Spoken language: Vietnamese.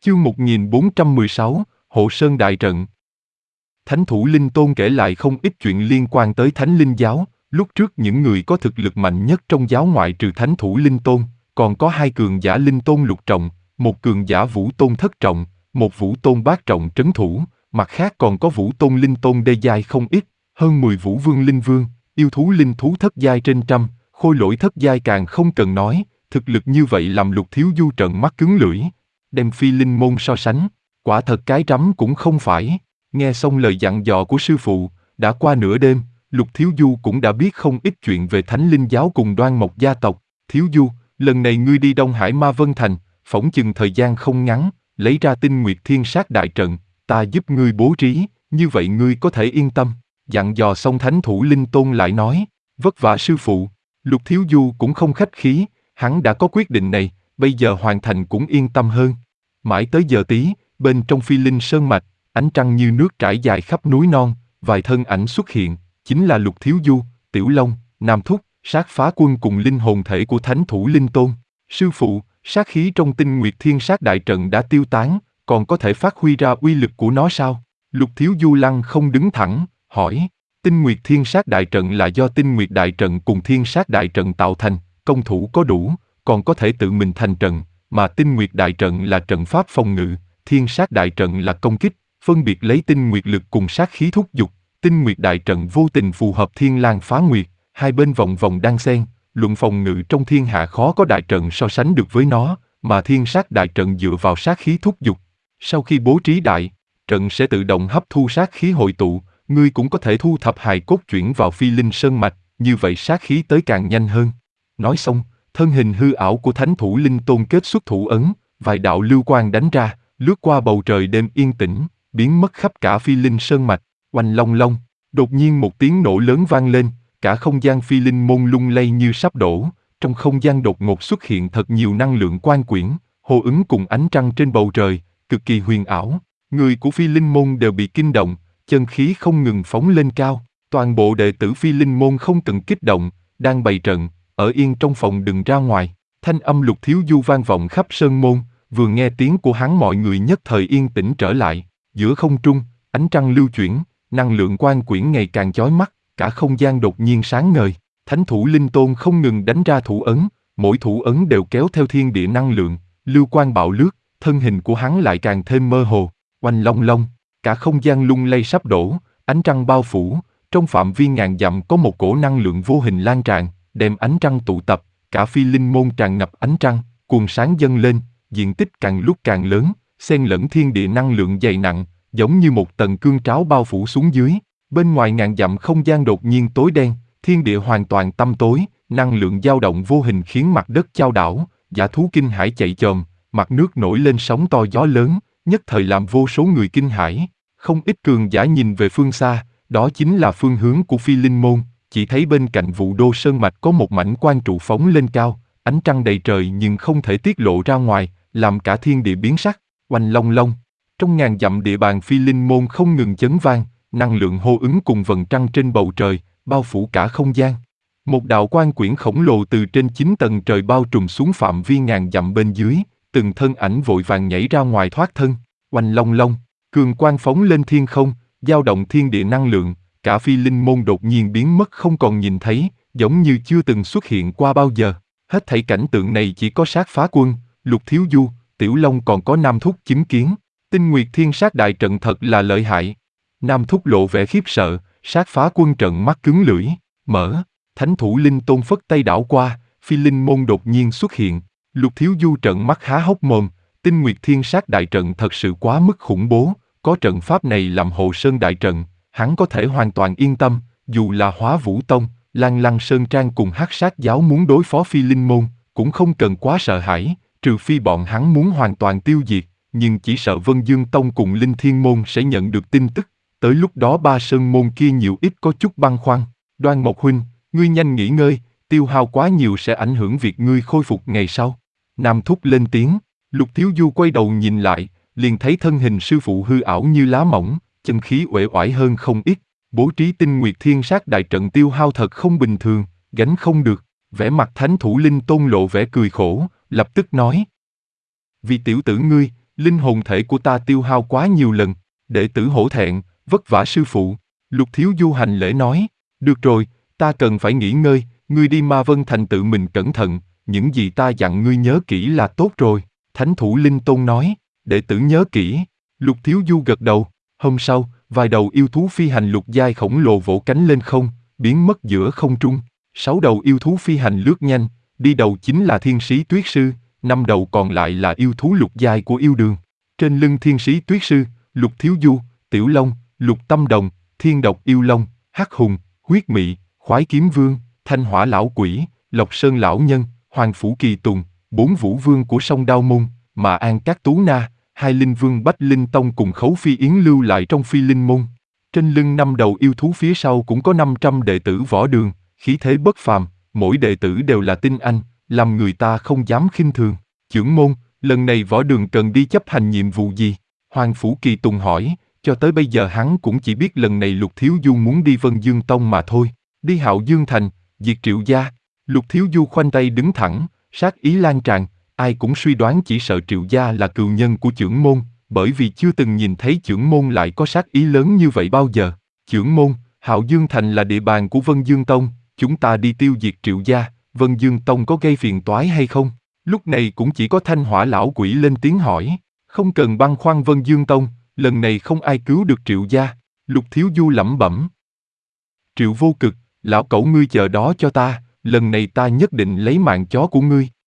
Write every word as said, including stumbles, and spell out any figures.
Chương một nghìn bốn trăm mười sáu, Hộ Sơn Đại Trận. Thánh thủ Linh Tôn kể lại không ít chuyện liên quan tới Thánh Linh Giáo. Lúc trước những người có thực lực mạnh nhất trong giáo ngoại trừ Thánh thủ Linh Tôn, còn có hai cường giả Linh Tôn lục trọng, một cường giả Vũ Tôn thất trọng, một Vũ Tôn bát trọng trấn thủ, mặt khác còn có Vũ Tôn Linh Tôn đê giai không ít, hơn mười Vũ Vương Linh Vương, yêu thú linh thú thất giai trên trăm, khôi lỗi thất giai càng không cần nói, thực lực như vậy làm Lục Thiếu Du trợn mắt cứng lưỡi. Đem Phi Linh môn so sánh, quả thật cái rắm cũng không phải. Nghe xong lời dặn dò của sư phụ, đã qua nửa đêm, Lục Thiếu Du cũng đã biết không ít chuyện về Thánh Linh Giáo cùng Đoan Mộc gia tộc. Thiếu Du, lần này ngươi đi Đông Hải Ma Vân Thành, phỏng chừng thời gian không ngắn, lấy ra Tinh Nguyệt Thiên Sát Đại Trận, ta giúp ngươi bố trí, như vậy ngươi có thể yên tâm. Dặn dò xong Thánh thủ Linh Tôn lại nói, vất vả sư phụ. Lục Thiếu Du cũng không khách khí, hắn đã có quyết định này, bây giờ hoàn thành cũng yên tâm hơn. Mãi tới giờ tí, bên trong Phi Linh Sơn Mạch, ánh trăng như nước trải dài khắp núi non, vài thân ảnh xuất hiện, chính là Lục Thiếu Du, Tiểu Long, Nam Thúc, Sát Phá Quân cùng linh hồn thể của Thánh thủ Linh Tôn. Sư phụ, sát khí trong Tinh Nguyệt Thiên Sát Đại Trận đã tiêu tán, còn có thể phát huy ra uy lực của nó sao? Lục Thiếu Du lăng không đứng thẳng, hỏi. Tinh Nguyệt Thiên Sát Đại Trận là do Tinh Nguyệt Đại Trận cùng Thiên Sát Đại Trận tạo thành, công thủ có đủ, còn có thể tự mình thành trận, mà Tinh Nguyệt Đại Trận là trận pháp phòng ngự, Thiên Sát Đại Trận là công kích, phân biệt lấy tinh nguyệt lực cùng sát khí thúc giục. Tinh Nguyệt Đại Trận vô tình phù hợp Thiên Lang Phá Nguyệt, hai bên vòng vòng đan xen, luận phòng ngự trong thiên hạ khó có đại trận so sánh được với nó, mà Thiên Sát Đại Trận dựa vào sát khí thúc giục. Sau khi bố trí đại trận sẽ tự động hấp thu sát khí hội tụ, ngươi cũng có thể thu thập hài cốt chuyển vào Phi Linh Sơn Mạch, như vậy sát khí tới càng nhanh hơn. Nói xong, thân hình hư ảo của Thánh thủ Linh Tôn kết xuất thủ ấn, vài đạo lưu quang đánh ra, lướt qua bầu trời đêm yên tĩnh, biến mất khắp cả Phi Linh Sơn Mạch. Oanh long long, đột nhiên một tiếng nổ lớn vang lên, cả không gian Phi Linh môn lung lay như sắp đổ, trong không gian đột ngột xuất hiện thật nhiều năng lượng quan quyển, hô ứng cùng ánh trăng trên bầu trời, cực kỳ huyền ảo. Người của Phi Linh môn đều bị kinh động, chân khí không ngừng phóng lên cao. Toàn bộ đệ tử Phi Linh môn không cần kích động, đang bày trận, ở yên trong phòng đừng ra ngoài. Thanh âm Lục Thiếu Du vang vọng khắp sơn môn, vừa nghe tiếng của hắn mọi người nhất thời yên tĩnh trở lại. Giữa không trung, ánh trăng lưu chuyển, năng lượng quan quyển ngày càng chói mắt, cả không gian đột nhiên sáng ngời. Thánh thủ Linh Tôn không ngừng đánh ra thủ ấn, mỗi thủ ấn đều kéo theo thiên địa năng lượng, lưu quang bạo lướt, thân hình của hắn lại càng thêm mơ hồ. Oanh long long, cả không gian lung lay sắp đổ, ánh trăng bao phủ, trong phạm vi ngàn dặm có một cổ năng lượng vô hình lan tràn, đem ánh trăng tụ tập, cả Phi Linh môn tràn ngập ánh trăng, cuồng sáng dâng lên, diện tích càng lúc càng lớn, xen lẫn thiên địa năng lượng dày nặng, giống như một tầng cương tráo bao phủ xuống dưới. Bên ngoài ngàn dặm không gian đột nhiên tối đen, thiên địa hoàn toàn tăm tối, năng lượng dao động vô hình khiến mặt đất chao đảo, dã thú kinh hãi chạy chồm, mặt nước nổi lên sóng to gió lớn, nhất thời làm vô số người kinh hãi. Không ít cường giả nhìn về phương xa, đó chính là phương hướng của Phi Linh môn, chỉ thấy bên cạnh Vũ Đô Sơn Mạch có một mảnh quang trụ phóng lên cao, ánh trăng đầy trời nhưng không thể tiết lộ ra ngoài, làm cả thiên địa biến sắc. Oanh long long, trong ngàn dặm địa bàn Phi Linh môn không ngừng chấn vang, năng lượng hô ứng cùng vầng trăng trên bầu trời, bao phủ cả không gian. Một đạo quang quyển khổng lồ từ trên chín tầng trời bao trùm xuống phạm vi ngàn dặm bên dưới, từng thân ảnh vội vàng nhảy ra ngoài thoát thân. Oanh long long, cường quang phóng lên thiên không, dao động thiên địa năng lượng, cả Phi Linh môn đột nhiên biến mất không còn nhìn thấy, giống như chưa từng xuất hiện qua bao giờ. Hết thảy cảnh tượng này chỉ có Sát Phá Quân, Lục Thiếu Du, Tiểu Long còn có Nam Thúc chứng kiến. Tinh Nguyệt Thiên Sát Đại Trận thật là lợi hại. Nam Thúc lộ vẻ khiếp sợ, Sát Phá Quân trợn mắt cứng lưỡi, mở. Thánh thủ Linh Tôn phất tay đảo qua, Phi Linh môn đột nhiên xuất hiện. Lục Thiếu Du trợn mắt há hốc mồm, Tinh Nguyệt Thiên Sát Đại Trận thật sự quá mức khủng bố, có trận pháp này làm Hộ Sơn Đại Trận, hắn có thể hoàn toàn yên tâm, dù là Hóa Vũ Tông, Lan Lăng Sơn Trang cùng Hắc Sát Giáo muốn đối phó Phi Linh môn, cũng không cần quá sợ hãi, trừ phi bọn hắn muốn hoàn toàn tiêu diệt, nhưng chỉ sợ Vân Dương Tông cùng Linh Thiên môn sẽ nhận được tin tức, tới lúc đó ba sơn môn kia nhiều ít có chút băn khoăn. Đoan Mộc huynh, ngươi nhanh nghỉ ngơi, tiêu hao quá nhiều sẽ ảnh hưởng việc ngươi khôi phục ngày sau. Nam Thúc lên tiếng. Lục Thiếu Du quay đầu nhìn lại, liền thấy thân hình sư phụ hư ảo như lá mỏng, chân khí uể oải hơn không ít. Bố trí Tinh Nguyệt Thiên Sát Đại Trận tiêu hao thật không bình thường, gánh không được. Vẻ mặt Thánh thủ Linh Tôn lộ vẻ cười khổ, lập tức nói: vì tiểu tử ngươi, linh hồn thể của ta tiêu hao quá nhiều lần. Đệ tử hổ thẹn, vất vả sư phụ. Lục Thiếu Du hành lễ nói, được rồi, ta cần phải nghỉ ngơi, ngươi đi Ma Vân Thành tự mình cẩn thận, những gì ta dặn ngươi nhớ kỹ là tốt rồi. Thánh thủ Linh Tôn nói, đệ tử nhớ kỹ. Lục Thiếu Du gật đầu. Hôm sau, vài đầu yêu thú phi hành lục giai khổng lồ vỗ cánh lên không, biến mất giữa không trung. Sáu đầu yêu thú phi hành lướt nhanh, đi đầu chính là thiên sĩ tuyết sư, năm đầu còn lại là yêu thú lục giai của yêu đường. Trên lưng thiên sĩ tuyết sư, Lục Thiếu Du, Tiểu Long, Lục Tâm Đồng, Thiên Độc Yêu Long, Hắc Hùng, Huyết Mị, Khoái Kiếm Vương, Thanh Hỏa Lão Quỷ, Lộc Sơn Lão Nhân, Hoàng Phủ Kỳ Tùng, bốn vũ vương của sông Đao Môn, Mà An Các Tú Na, hai linh vương Bách Linh Tông cùng Khấu Phi Yến lưu lại trong Phi Linh Môn. Trên lưng năm đầu yêu thú phía sau cũng có năm trăm đệ tử võ đường, khí thế bất phàm, mỗi đệ tử đều là tinh anh, làm người ta không dám khinh thường. Chưởng môn, lần này võ đường cần đi chấp hành nhiệm vụ gì? Hoàng Phủ Kỳ Tùng hỏi, cho tới bây giờ hắn cũng chỉ biết lần này Lục Thiếu Du muốn đi Vân Dương Tông mà thôi. Đi Hạo Dương Thành, diệt Triệu gia. Lục Thiếu Du khoanh tay đứng thẳng, sát ý lan tràn, ai cũng suy đoán chỉ sợ Triệu gia là cừu nhân của chưởng môn, bởi vì chưa từng nhìn thấy chưởng môn lại có sát ý lớn như vậy bao giờ. Chưởng môn, Hạo Dương Thành là địa bàn của Vân Dương Tông, chúng ta đi tiêu diệt Triệu gia, Vân Dương Tông có gây phiền toái hay không? Lúc này cũng chỉ có Thanh Hỏa Lão Quỷ lên tiếng hỏi, không cần băn khoăn Vân Dương Tông, lần này không ai cứu được Triệu gia. Lục Thiếu Du lẩm bẩm. Triệu Vô Cực, lão cẩu ngươi chờ đó cho ta, lần này ta nhất định lấy mạng chó của ngươi.